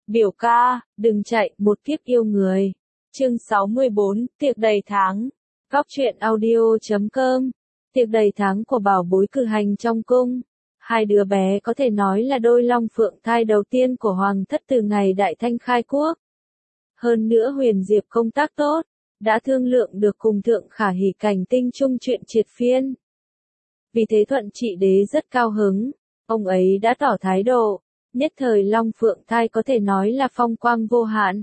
Biểu ca, đừng chạy, một kiếp yêu người. Chương 64, tiệc đầy tháng. Góc truyện audio.com. Tiệc đầy tháng của bảo bối cử hành trong cung. Hai đứa bé có thể nói là đôi long phượng thai đầu tiên của hoàng thất từ ngày Đại Thanh khai quốc. Hơn nữa Huyền Diệp công tác tốt, đã thương lượng được cùng Thượng Khả Hỉ Cảnh Tinh chung chuyện triệt phiên. Vì thế Thuận Trị Đế rất cao hứng, ông ấy đã tỏ thái độ, nhất thời long phượng thai có thể nói là phong quang vô hạn.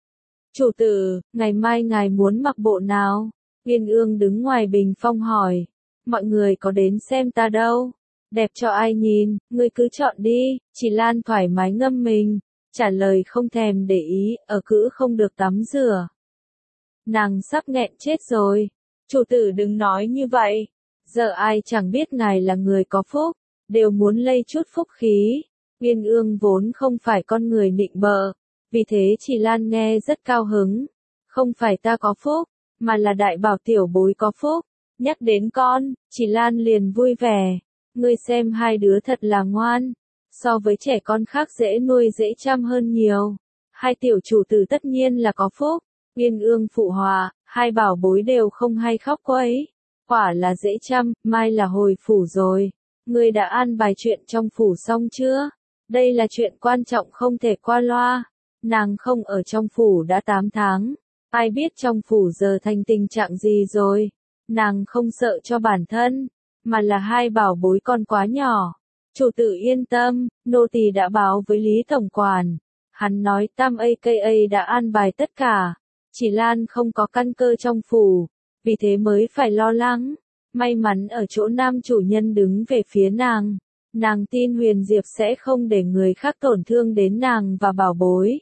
Chủ tử, ngày mai ngài muốn mặc bộ nào? Uyên Ương đứng ngoài bình phong hỏi, mọi người có đến xem ta đâu? Đẹp cho ai nhìn, ngươi cứ chọn đi. Chỉ Lan thoải mái ngâm mình, trả lời không thèm để ý, ở cữ không được tắm rửa. Nàng sắp nghẹn chết rồi. Chủ tử đừng nói như vậy. Giờ ai chẳng biết ngài là người có phúc, đều muốn lây chút phúc khí. Uyên Ương vốn không phải con người nịnh bợ, vì thế Chỉ Lan nghe rất cao hứng. Không phải ta có phúc, mà là đại bảo tiểu bối có phúc. Nhắc đến con, Chỉ Lan liền vui vẻ. Ngươi xem hai đứa thật là ngoan, so với trẻ con khác dễ nuôi dễ chăm hơn nhiều. Hai tiểu chủ tử tất nhiên là có phúc. Uyên Ương phụ họa, hai bảo bối đều không hay khóc quấy. Quả là dễ chăm, mai là hồi phủ rồi. Ngươi đã an bài chuyện trong phủ xong chưa? Đây là chuyện quan trọng không thể qua loa. Nàng không ở trong phủ đã 8 tháng. Ai biết trong phủ giờ thành tình trạng gì rồi. Nàng không sợ cho bản thân, mà là hai bảo bối con quá nhỏ. Chủ tử yên tâm, nô tỳ đã báo với Lý Tổng Quản. Hắn nói Tam AKA đã an bài tất cả. Chỉ Lan không có căn cơ trong phủ, vì thế mới phải lo lắng. May mắn ở chỗ nam chủ nhân đứng về phía nàng. Nàng tin Huyền Diệp sẽ không để người khác tổn thương đến nàng và bảo bối.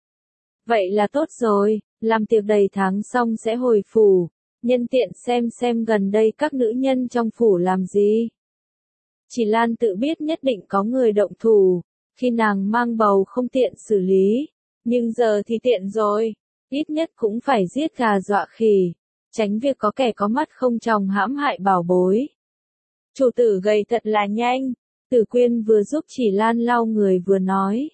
Vậy là tốt rồi, làm tiệc đầy tháng xong sẽ hồi phủ. Nhân tiện xem gần đây các nữ nhân trong phủ làm gì. Chỉ Lan tự biết nhất định có người động thủ, khi nàng mang bầu không tiện xử lý, nhưng giờ thì tiện rồi, ít nhất cũng phải giết gà dọa khỉ, tránh việc có kẻ có mắt không tròng hãm hại bảo bối. Chủ tử gầy thật là nhanh, Tử Quyên vừa giúp Chỉ Lan lau người vừa nói,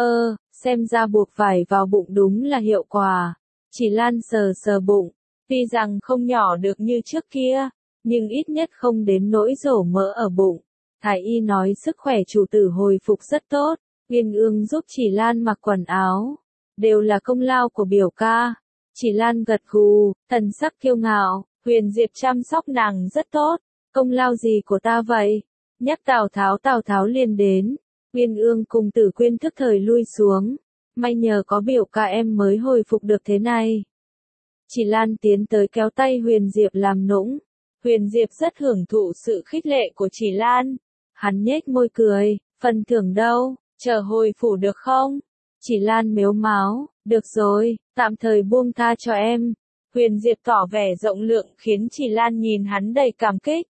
xem ra buộc vải vào bụng đúng là hiệu quả. Chỉ Lan sờ bụng. Tuy rằng không nhỏ được như trước kia, nhưng ít nhất không đến nỗi rổ mỡ ở bụng. Thái y nói sức khỏe chủ tử hồi phục rất tốt. Uyên Ương giúp Chỉ Lan mặc quần áo. Đều là công lao của biểu ca. Chỉ Lan gật gù, thần sắc kiêu ngạo. Huyền Diệp chăm sóc nàng rất tốt. Công lao gì của ta vậy? Nhắc Tào Tháo liền đến. Uyên Ương cùng Tử Quyên thức thời lui xuống. May nhờ có biểu ca em mới hồi phục được thế này. Chỉ Lan tiến tới kéo tay Huyền Diệp làm nũng. Huyền Diệp rất hưởng thụ sự khích lệ của Chỉ Lan. Hắn nhếch môi cười, phần thưởng đâu, chờ hồi phủ được không? Chỉ Lan mếu máo, được rồi, tạm thời buông tha cho em. Huyền Diệp tỏ vẻ rộng lượng khiến Chỉ Lan nhìn hắn đầy cảm kích.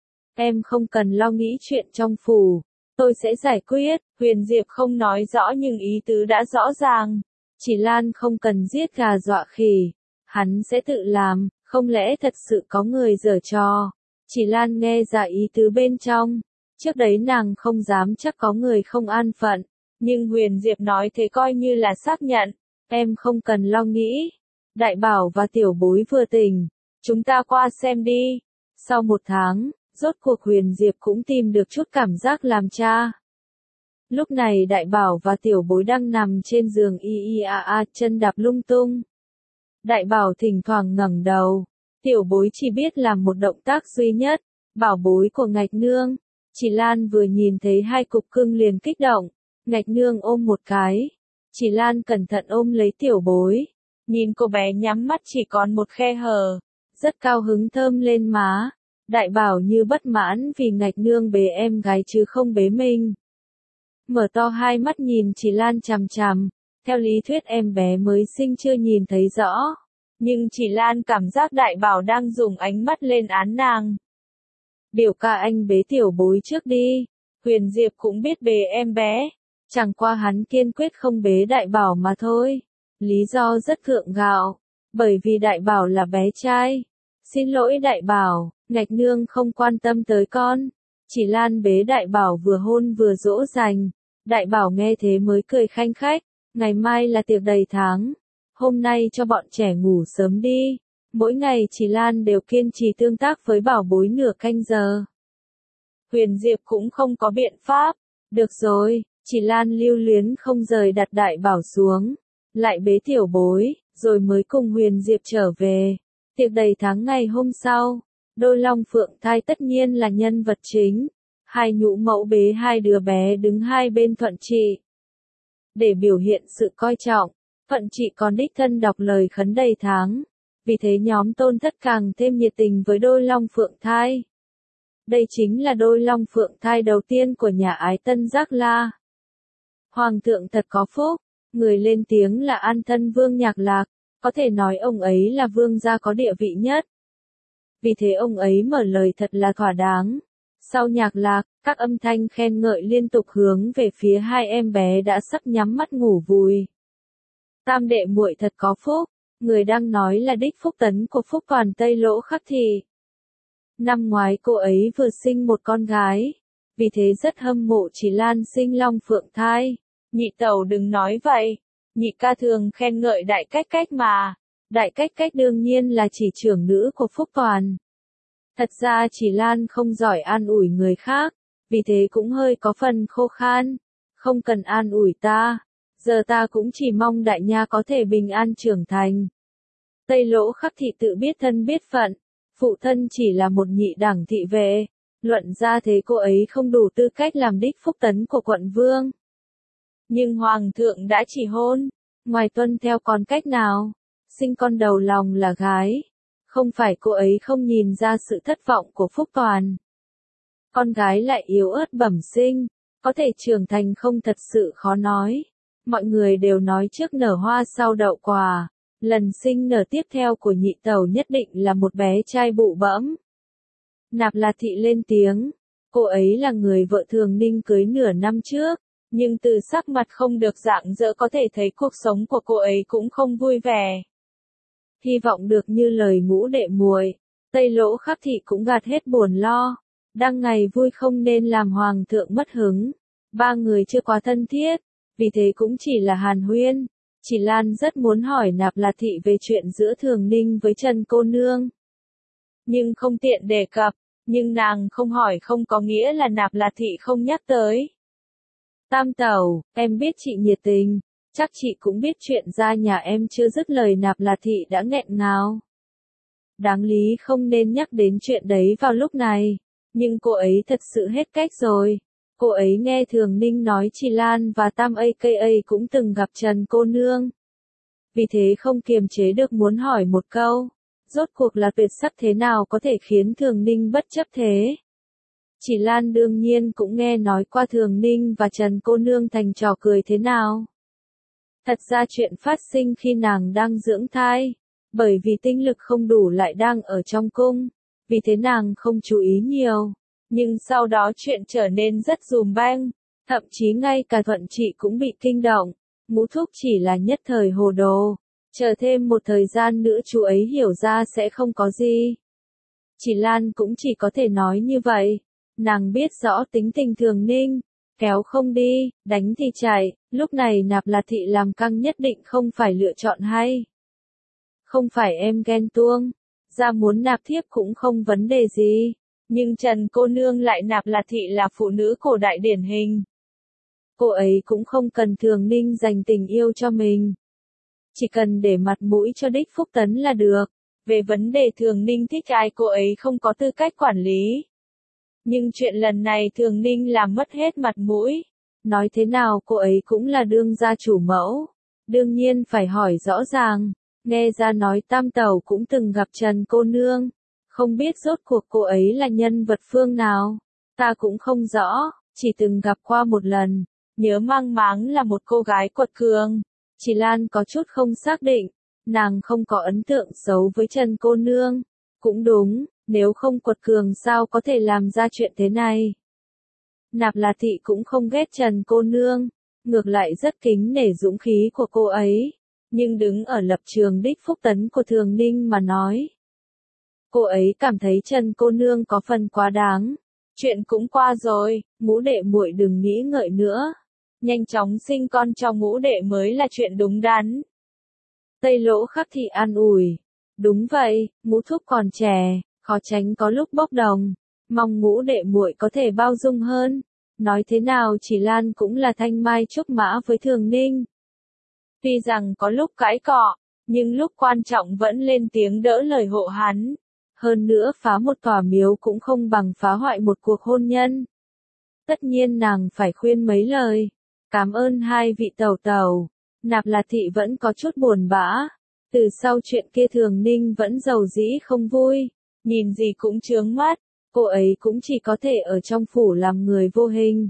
Em không cần lo nghĩ chuyện trong phủ, tôi sẽ giải quyết. Huyền Diệp không nói rõ nhưng ý tứ đã rõ ràng. Chỉ Lan không cần giết gà dọa khỉ. Hắn sẽ tự làm, không lẽ thật sự có người giở trò. Chỉ Lan nghe ra ý tứ bên trong. Trước đấy nàng không dám chắc có người không an phận. Nhưng Huyền Diệp nói thế coi như là xác nhận. Em không cần lo nghĩ. Đại bảo và tiểu bối vừa tỉnh. Chúng ta qua xem đi. Sau 1 tháng, rốt cuộc Huyền Diệp cũng tìm được chút cảm giác làm cha. Lúc này đại bảo và tiểu bối đang nằm trên giường chân đạp lung tung. Đại bảo thỉnh thoảng ngẩng đầu, tiểu bối chỉ biết làm một động tác duy nhất, bảo bối của Ngạch Nương. Chỉ Lan vừa nhìn thấy hai cục cưng liền kích động, Ngạch Nương ôm một cái. Chỉ Lan cẩn thận ôm lấy tiểu bối, nhìn cô bé nhắm mắt chỉ còn một khe hở, rất cao hứng thơm lên má. Đại bảo như bất mãn vì Ngạch Nương bế em gái chứ không bế mình. Mở to hai mắt nhìn Chỉ Lan chằm chằm. Theo lý thuyết em bé mới sinh chưa nhìn thấy rõ. Nhưng Chỉ Lan cảm giác đại bảo đang dùng ánh mắt lên án nàng. Biểu ca anh bế tiểu bối trước đi. Huyền Diệp cũng biết bế em bé. Chẳng qua hắn kiên quyết không bế đại bảo mà thôi. Lý do rất gượng gạo. Bởi vì đại bảo là bé trai. Xin lỗi đại bảo, Ngạch Nương không quan tâm tới con. Chỉ Lan bế đại bảo vừa hôn vừa dỗ dành. Đại bảo nghe thế mới cười khanh khách. Ngày mai là tiệc đầy tháng. Hôm nay cho bọn trẻ ngủ sớm đi. Mỗi ngày chị Lan đều kiên trì tương tác với bảo bối nửa canh giờ. Huyền Diệp cũng không có biện pháp. Được rồi, chị Lan lưu luyến không rời đặt đại bảo xuống. Lại bế tiểu bối, rồi mới cùng Huyền Diệp trở về. Tiệc đầy tháng ngày hôm sau, đôi long phượng thai tất nhiên là nhân vật chính. Hai nhũ mẫu bế hai đứa bé đứng hai bên Thuận Trị. Để biểu hiện sự coi trọng, Thuận Trị còn đích thân đọc lời khấn đầy tháng. Vì thế nhóm Tôn Thất càng thêm nhiệt tình với đôi long phượng thai. Đây chính là đôi long phượng thai đầu tiên của nhà Ái Tân Giác La. Hoàng thượng thật có phúc, người lên tiếng là An Thân Vương Nhạc Lạc, có thể nói ông ấy là vương gia có địa vị nhất. Vì thế ông ấy mở lời thật là thỏa đáng. Sau Nhạc Lạc, các âm thanh khen ngợi liên tục hướng về phía hai em bé đã sắp nhắm mắt ngủ vùi. Tam đệ muội thật có phúc, người đang nói là đích Phúc Tấn của Phúc Toàn Tây Lỗ Khắc Thị. Năm ngoái cô ấy vừa sinh một con gái, vì thế rất hâm mộ chị Lan sinh long phượng thai. Nhị tẩu đừng nói vậy, nhị ca thường khen ngợi đại cách cách mà. Đại cách cách đương nhiên là chỉ trưởng nữ của Phúc Toàn. Thật ra chị Lan không giỏi an ủi người khác, vì thế cũng hơi có phần khô khan. Không cần an ủi ta, giờ ta cũng chỉ mong đại nha có thể bình an trưởng thành. Tây Lỗ Khắc Thị tự biết thân biết phận, phụ thân chỉ là một nhị đẳng thị vệ, luận ra thế cô ấy không đủ tư cách làm đích Phúc Tấn của quận vương. Nhưng Hoàng thượng đã chỉ hôn, ngoài tuân theo còn cách nào, sinh con đầu lòng là gái. Không phải cô ấy không nhìn ra sự thất vọng của Phúc Toàn. Con gái lại yếu ớt bẩm sinh, có thể trưởng thành không thật sự khó nói. Mọi người đều nói trước nở hoa sau đậu quả, lần sinh nở tiếp theo của nhị tẩu nhất định là một bé trai bụ bẫm. Nạp Là Thị lên tiếng, cô ấy là người vợ Thường Ninh cưới nửa năm trước, nhưng từ sắc mặt không được rạng rỡ có thể thấy cuộc sống của cô ấy cũng không vui vẻ. Hy vọng được như lời ngũ đệ muội, Tây Lỗ Khắc Thị cũng gạt hết buồn lo. Đang ngày vui không nên làm hoàng thượng mất hứng. Ba người chưa quá thân thiết, vì thế cũng chỉ là hàn huyên. Chỉ Lan rất muốn hỏi Nạp Là Thị về chuyện giữa Thường Ninh với Trần cô nương. Nhưng không tiện đề cập, nhưng nàng không hỏi không có nghĩa là Nạp Là Thị không nhắc tới. Tam tẩu, em biết chị nhiệt tình. Chắc chị cũng biết chuyện ra nhà em chưa dứt lời Nạp Là Thị đã nghẹn ngào. Đáng lý không nên nhắc đến chuyện đấy vào lúc này, nhưng cô ấy thật sự hết cách rồi. Cô ấy nghe Thường Ninh nói chị Lan và Tam aka cũng từng gặp Trần cô nương. Vì thế không kiềm chế được muốn hỏi một câu, rốt cuộc là tuyệt sắc thế nào có thể khiến Thường Ninh bất chấp thế? Chị Lan đương nhiên cũng nghe nói qua Thường Ninh và Trần cô nương thành trò cười thế nào. Thật ra chuyện phát sinh khi nàng đang dưỡng thai, bởi vì tinh lực không đủ lại đang ở trong cung, vì thế nàng không chú ý nhiều. Nhưng sau đó chuyện trở nên rất dùm beng, thậm chí ngay cả Thuận Trị cũng bị kinh động. Ngũ thúc chỉ là nhất thời hồ đồ, chờ thêm một thời gian nữa chú ấy hiểu ra sẽ không có gì. Chị Lan cũng chỉ có thể nói như vậy, nàng biết rõ tính tình Thường Ninh. Kéo không đi, đánh thì chạy, lúc này Nạp Là Thị làm căng nhất định không phải lựa chọn hay. Không phải em ghen tuông, ra muốn nạp thiếp cũng không vấn đề gì, nhưng Trần cô nương lại Nạp Là Thị là phụ nữ cổ đại điển hình. Cô ấy cũng không cần Thường Ninh dành tình yêu cho mình. Chỉ cần để mặt mũi cho đích Phúc Tấn là được, về vấn đề Thường Ninh thích ai cô ấy không có tư cách quản lý. Nhưng chuyện lần này Thường Ninh làm mất hết mặt mũi. Nói thế nào cô ấy cũng là đương gia chủ mẫu. Đương nhiên phải hỏi rõ ràng. Nghe ra nói Tam tẩu cũng từng gặp Trần cô nương. Không biết rốt cuộc cô ấy là nhân vật phương nào. Ta cũng không rõ, chỉ từng gặp qua một lần. Nhớ mang máng là một cô gái quật cường. Chị Lan có chút không xác định. Nàng không có ấn tượng xấu với Trần cô nương. Cũng đúng. Nếu không quật cường sao có thể làm ra chuyện thế này. Nạp Là Thị cũng không ghét Trần cô nương, ngược lại rất kính nể dũng khí của cô ấy, nhưng đứng ở lập trường đích Phúc Tấn của Thường Ninh mà nói. Cô ấy cảm thấy Trần cô nương có phần quá đáng. Chuyện cũng qua rồi, ngũ đệ muội đừng nghĩ ngợi nữa. nhanh chóng sinh con cho ngũ đệ mới là chuyện đúng đắn. Tây Lỗ Khắc Thị an ủi, đúng vậy, ngũ thúc còn trẻ, khó tránh có lúc bốc đồng, mong ngũ đệ muội có thể bao dung hơn. Nói thế nào Chỉ Lan cũng là thanh mai trúc mã với Thường Ninh. Tuy rằng có lúc cãi cọ, nhưng lúc quan trọng vẫn lên tiếng đỡ lời hộ hắn. Hơn nữa phá một tòa miếu cũng không bằng phá hoại một cuộc hôn nhân. Tất nhiên nàng phải khuyên mấy lời. Cảm ơn hai vị tẩu tẩu. Nạp Là Thị vẫn có chút buồn bã. Từ sau chuyện kia Thường Ninh vẫn giàu dĩ không vui. Nhìn gì cũng chướng mắt. Cô ấy cũng chỉ có thể ở trong phủ làm người vô hình.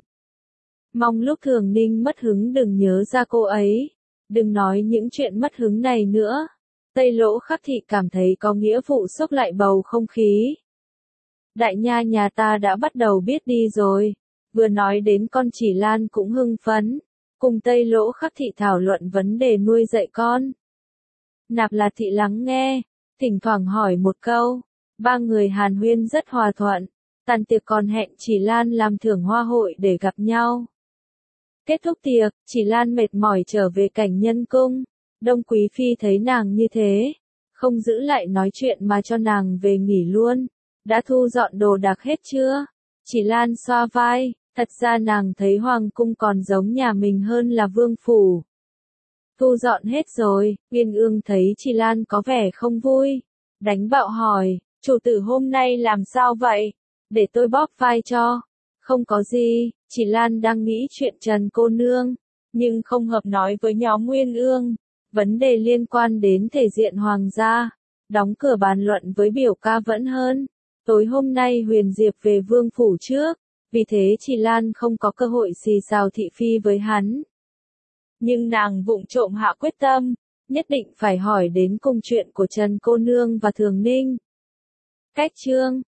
Mong lúc Thường Ninh mất hứng đừng nhớ ra cô ấy. Đừng nói những chuyện mất hứng này nữa. Tây Lỗ Khắc Thị cảm thấy có nghĩa vụ xốc lại bầu không khí. Đại nha nhà ta đã bắt đầu biết đi rồi. Vừa nói đến con Chỉ Lan cũng hưng phấn. Cùng Tây Lỗ Khắc Thị thảo luận vấn đề nuôi dạy con. Nạp Là Thị lắng nghe, thỉnh thoảng hỏi một câu. Ba người hàn huyên rất hòa thuận. Tàn tiệc còn hẹn Chỉ Lan làm thưởng hoa hội để gặp nhau. Kết thúc tiệc, Chỉ Lan mệt mỏi trở về cảnh nhân cung. Đông Quý Phi thấy nàng như thế, không giữ lại nói chuyện mà cho nàng về nghỉ luôn. Đã thu dọn đồ đạc hết chưa? Chỉ Lan xoa vai, thật ra nàng thấy hoàng cung còn giống nhà mình hơn là vương phủ. Thu dọn hết rồi, Uyên Ương thấy Chỉ Lan có vẻ không vui. Đánh bạo hỏi, chủ tử hôm nay làm sao vậy? Để tôi bóp vai cho. Không có gì, Chỉ Lan đang nghĩ chuyện Trần cô nương, nhưng không hợp nói với nhóm Uyên Ương. Vấn đề liên quan đến thể diện hoàng gia, đóng cửa bàn luận với biểu ca vẫn hơn. Tối hôm nay Huyền Diệp về vương phủ trước, vì thế Chỉ Lan không có cơ hội xì xào thị phi với hắn. Nhưng nàng vụng trộm hạ quyết tâm, nhất định phải hỏi đến cùng chuyện của Trần cô nương và Thường Ninh. Cách chương